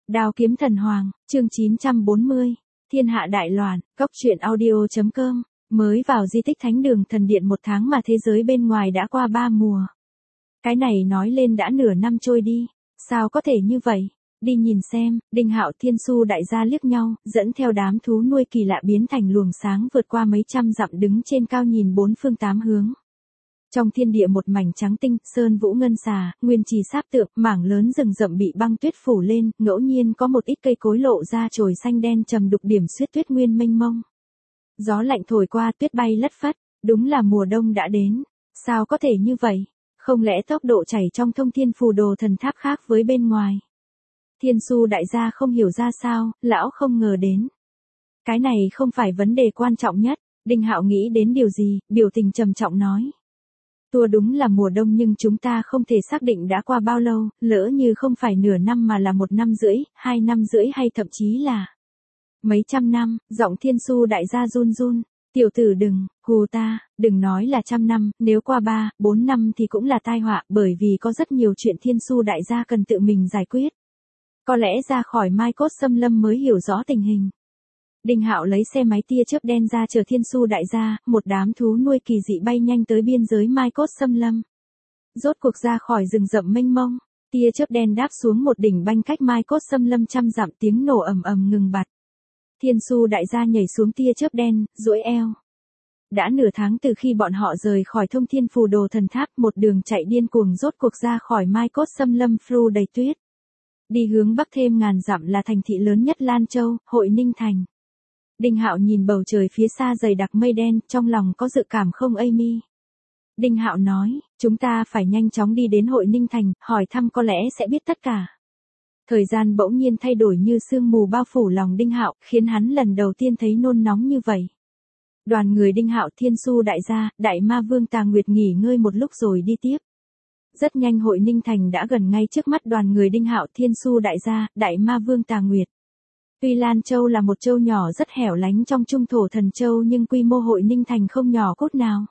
Đao kiếm thần hoàng, chương 940, thiên hạ đại loạn, cóc truyện audio.com, mới vào di tích thánh đường thần điện 1 tháng mà thế giới bên ngoài đã qua 3 mùa. Cái này nói lên đã nửa năm trôi đi, sao có thể như vậy? Đi nhìn xem, Đinh Hạo Thiên Su đại gia liếc nhau, dẫn theo đám thú nuôi kỳ lạ biến thành luồng sáng vượt qua mấy trăm dặm đứng trên cao nhìn bốn phương tám hướng. Trong thiên địa một mảnh trắng tinh, sơn vũ ngân xà, nguyên trì sáp tượng, mảng lớn rừng rậm bị băng tuyết phủ lên, ngẫu nhiên có một ít cây cối lộ ra chồi xanh đen trầm đục điểm xuyết tuyết nguyên mênh mông. Gió lạnh thổi qua tuyết bay lất phất, đúng là mùa đông đã đến. Sao có thể như vậy? Không lẽ tốc độ chảy trong thông thiên phù đồ thần tháp khác với bên ngoài? Thiên Su đại gia không hiểu ra sao, lão không ngờ đến. Cái này không phải vấn đề quan trọng nhất, Đinh Hạo nghĩ đến điều gì, biểu tình trầm trọng nói. Tua đúng là mùa đông nhưng chúng ta không thể xác định đã qua bao lâu, lỡ như không phải nửa năm mà là 1 năm rưỡi, 2 năm rưỡi hay thậm chí là mấy trăm năm. Giọng Thiên Su đại gia run run. Tiểu tử đừng, hù ta, đừng nói là trăm năm, nếu qua 3, 4 năm thì cũng là tai họa, bởi vì có rất nhiều chuyện Thiên Su đại gia cần tự mình giải quyết. Có lẽ ra khỏi Mai Cốt Xâm Lâm mới hiểu rõ tình hình. Đinh Hạo lấy xe máy tia chớp đen ra chờ Thiên Su đại gia, một đám thú nuôi kỳ dị bay nhanh tới biên giới Mai Cốt Xâm Lâm. Rốt cuộc ra khỏi rừng rậm mênh mông, tia chớp đen đáp xuống một đỉnh banh cách Mai Cốt Xâm Lâm trăm dặm, tiếng nổ ầm ầm ngừng bặt. Thiên Su đại gia nhảy xuống tia chớp đen, duỗi eo. Đã nửa tháng từ khi bọn họ rời khỏi thông thiên phù đồ thần tháp, một đường chạy điên cuồng rốt cuộc ra khỏi Mai Cốt Xâm Lâm phru đầy tuyết. Đi hướng bắc thêm ngàn dặm là thành thị lớn nhất Lan Châu, Hội Ninh Thành. Đinh Hạo nhìn bầu trời phía xa dày đặc mây đen, trong lòng có dự cảm không mi. Đinh Hạo nói, chúng ta phải nhanh chóng đi đến Hội Ninh Thành, hỏi thăm có lẽ sẽ biết tất cả. Thời gian bỗng nhiên thay đổi như sương mù bao phủ lòng Đinh Hạo, khiến hắn lần đầu tiên thấy nôn nóng như vậy. Đoàn người Đinh Hạo Thiên Su đại gia, Đại Ma Vương Tà Nguyệt nghỉ ngơi một lúc rồi đi tiếp. Rất nhanh Hội Ninh Thành đã gần ngay trước mắt đoàn người Đinh Hạo Thiên Su đại gia, Đại Ma Vương Tà Nguyệt. Tuy Lan Châu là một châu nhỏ rất hẻo lánh trong trung thổ thần châu nhưng quy mô Hội Ninh Thành không nhỏ cốt nào.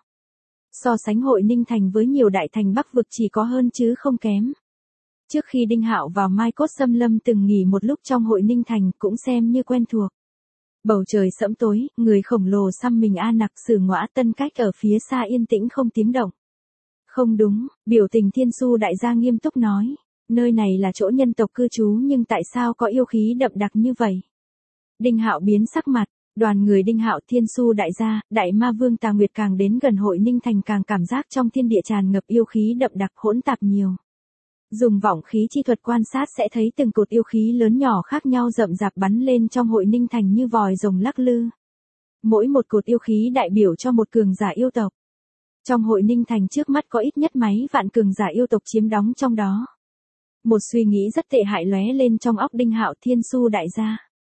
So sánh Hội Ninh Thành với nhiều đại thành Bắc vực chỉ có hơn chứ không kém. Trước khi Đinh Hạo vào Mai Cốt Xâm Lâm từng nghỉ một lúc trong Hội Ninh Thành cũng xem như quen thuộc. Bầu trời sẫm tối, người khổng lồ xăm mình A Nặc Sử Ngõa Tân Cách ở phía xa yên tĩnh không tiếng động. Không đúng, biểu tình Thiên Su đại gia nghiêm túc nói. Nơi này là chỗ nhân tộc cư trú nhưng tại sao có yêu khí đậm đặc như vậy? Đinh Hạo biến sắc mặt, đoàn người Đinh Hạo Thiên Su đại gia, Đại Ma Vương Tà Nguyệt càng đến gần Hội Ninh Thành càng cảm giác trong thiên địa tràn ngập yêu khí đậm đặc hỗn tạp nhiều. Dùng vọng khí chi thuật quan sát sẽ thấy từng cột yêu khí lớn nhỏ khác nhau rậm rạp bắn lên trong Hội Ninh Thành như vòi rồng lắc lư. Mỗi một cột yêu khí đại biểu cho một cường giả yêu tộc. Trong Hội Ninh Thành trước mắt có ít nhất mấy vạn cường giả yêu tộc chiếm đóng trong đó. Một suy nghĩ rất tệ hại lóe lên trong óc Đinh Hạo Thiên Su đại gia.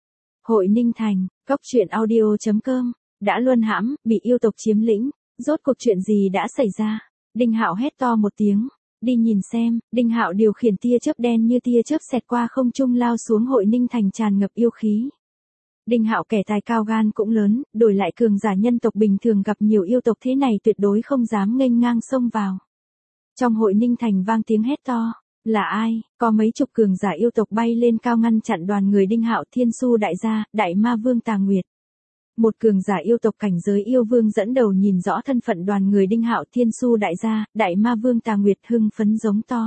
Hội Ninh Thành, cóc truyện audio.com, đã luân hãm, bị yêu tộc chiếm lĩnh, rốt cuộc chuyện gì đã xảy ra? Đinh Hạo hét to một tiếng, đi nhìn xem. Đinh Hạo điều khiển tia chớp đen như tia chớp xẹt qua không trung lao xuống Hội Ninh Thành tràn ngập yêu khí. Đinh Hạo kẻ tài cao gan cũng lớn, đổi lại cường giả nhân tộc bình thường gặp nhiều yêu tộc thế này tuyệt đối không dám nghênh ngang xông vào. Trong Hội Ninh Thành vang tiếng hét to. Là ai? Có mấy chục cường giả yêu tộc bay lên cao ngăn chặn đoàn người Đinh Hạo Thiên Su đại gia, Đại Ma Vương Tà Nguyệt. Một cường giả yêu tộc cảnh giới yêu vương dẫn đầu nhìn rõ thân phận đoàn người Đinh Hạo Thiên Su đại gia, Đại Ma Vương Tà Nguyệt hưng phấn giống to.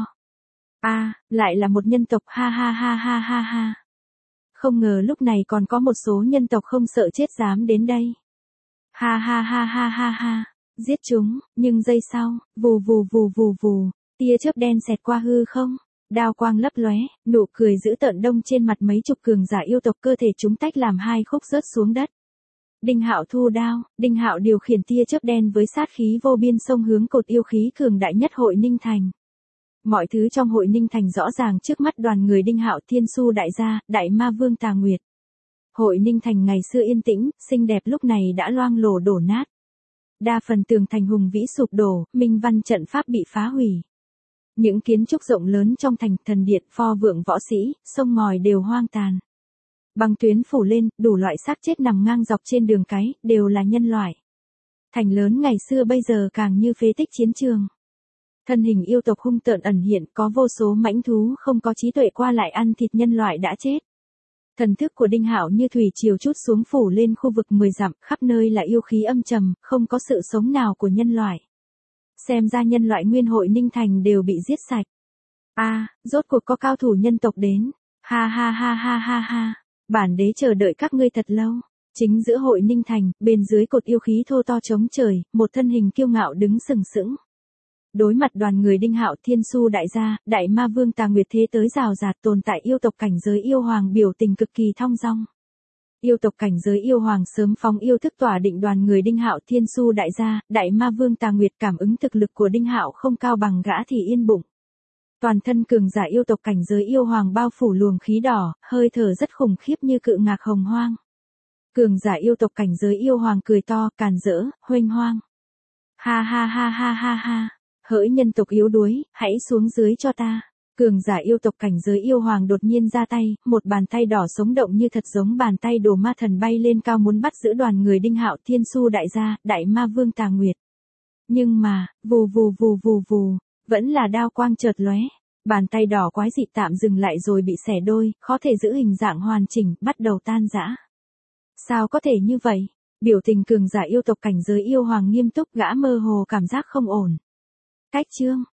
Lại là một nhân tộc, ha ha ha ha ha ha. Không ngờ lúc này còn có một số nhân tộc không sợ chết dám đến đây. Ha ha ha ha ha ha, giết chúng, nhưng giây sau, vù vù vù vù vù. Tia chớp đen xẹt qua hư không, đao quang lấp lóe, nụ cười dữ tợn đông trên mặt mấy chục cường giả yêu tộc cơ thể chúng tách làm 2 khúc rớt xuống đất. Đinh Hạo thu đao, Đinh Hạo điều khiển tia chớp đen với sát khí vô biên xông hướng cột yêu khí cường đại nhất Hội Ninh Thành. Mọi thứ trong Hội Ninh Thành rõ ràng trước mắt đoàn người Đinh Hạo Thiên Su đại gia, Đại Ma Vương Tà Nguyệt. Hội Ninh Thành ngày xưa yên tĩnh, xinh đẹp lúc này đã loang lổ đổ nát. Đa phần tường thành hùng vĩ sụp đổ, minh văn trận pháp bị phá hủy. Những kiến trúc rộng lớn trong thành, thần điện, pho vượng võ sĩ, sông ngòi đều hoang tàn. Băng tuyến phủ lên, đủ loại xác chết nằm ngang dọc trên đường cái, đều là nhân loại. Thành lớn ngày xưa bây giờ càng như phế tích chiến trường. Thân hình yêu tộc hung tợn ẩn hiện, có vô số mãnh thú không có trí tuệ qua lại ăn thịt nhân loại đã chết. Thần thức của Đinh Hạo như thủy triều trút xuống phủ lên khu vực 10 dặm, khắp nơi là yêu khí âm trầm, không có sự sống nào của nhân loại. Xem ra nhân loại nguyên hội Ninh Thành đều bị giết sạch. Rốt cuộc có cao thủ nhân tộc đến. Ha ha ha ha ha ha. Bản đế chờ đợi các ngươi thật lâu. Chính giữa hội Ninh Thành, bên dưới cột yêu khí thô to chống trời, một thân hình kiêu ngạo đứng sừng sững. Đối mặt đoàn người Đinh Hạo, Thiên Su đại gia, Đại Ma Vương Tà Nguyệt thế tới rào rạt, tồn tại yêu tộc cảnh giới yêu hoàng biểu tình cực kỳ thong dong. Yêu tộc cảnh giới yêu hoàng sớm phóng yêu thức tỏa định đoàn người Đinh Hạo, Thiên Su đại gia, Đại Ma Vương Tà Nguyệt cảm ứng thực lực của Đinh Hạo không cao bằng gã thì yên bụng. Toàn thân cường giả yêu tộc cảnh giới yêu hoàng bao phủ luồng khí đỏ, hơi thở rất khủng khiếp như cự ngạc hồng hoang. Cường giả yêu tộc cảnh giới yêu hoàng cười to, càn rỡ, huênh hoang. Ha ha ha ha ha ha. Hỡi nhân tộc yếu đuối, hãy xuống dưới cho ta. Cường giả yêu tộc cảnh giới yêu hoàng đột nhiên ra tay, một bàn tay đỏ sống động như thật giống bàn tay đồ ma thần bay lên cao muốn bắt giữ đoàn người Đinh Hạo, Thiên Su đại gia, Đại Ma Vương Tà Nguyệt. Nhưng mà, vù vù vù vù vù, vẫn là đao quang chợt lóe. Bàn tay đỏ quái dị tạm dừng lại rồi bị xẻ đôi, khó thể giữ hình dạng hoàn chỉnh, bắt đầu tan rã. Sao có thể như vậy? Biểu tình cường giả yêu tộc cảnh giới yêu hoàng nghiêm túc, gã mơ hồ cảm giác không ổn. Cách chương